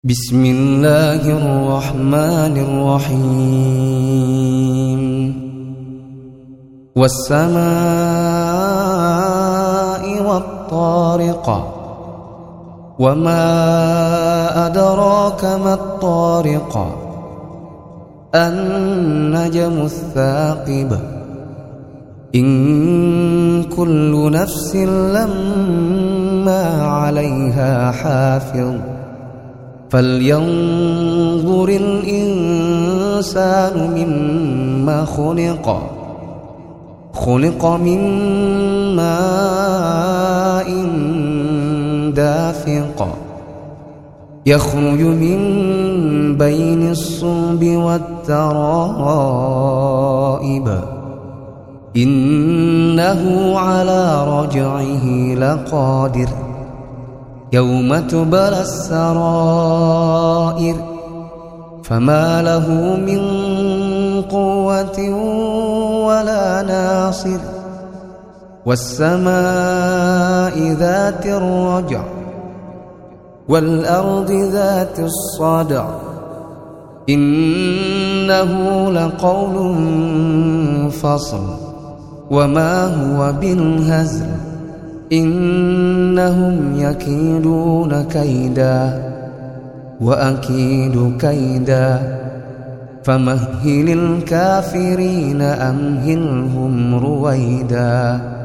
بسم الله الرحمن الرحيم والسماء والطارق وما أدراك ما الطارق النجم الثاقب إن كل نفس لما عليها حافظ فلينظر الإنسان مما خلق من ماء دافق يخرج من بين الصلب والترائب إنه على رجعه لقادر يوم تبلى السرائر فما له من قوة ولا ناصر والسماء ذات الرجع والأرض ذات الصدع إنه لقول فصل وما هو بالهزل إنهم يكيدون كيدا وأكيد كيدا فمهل الكافرين أمهلهم رويدا.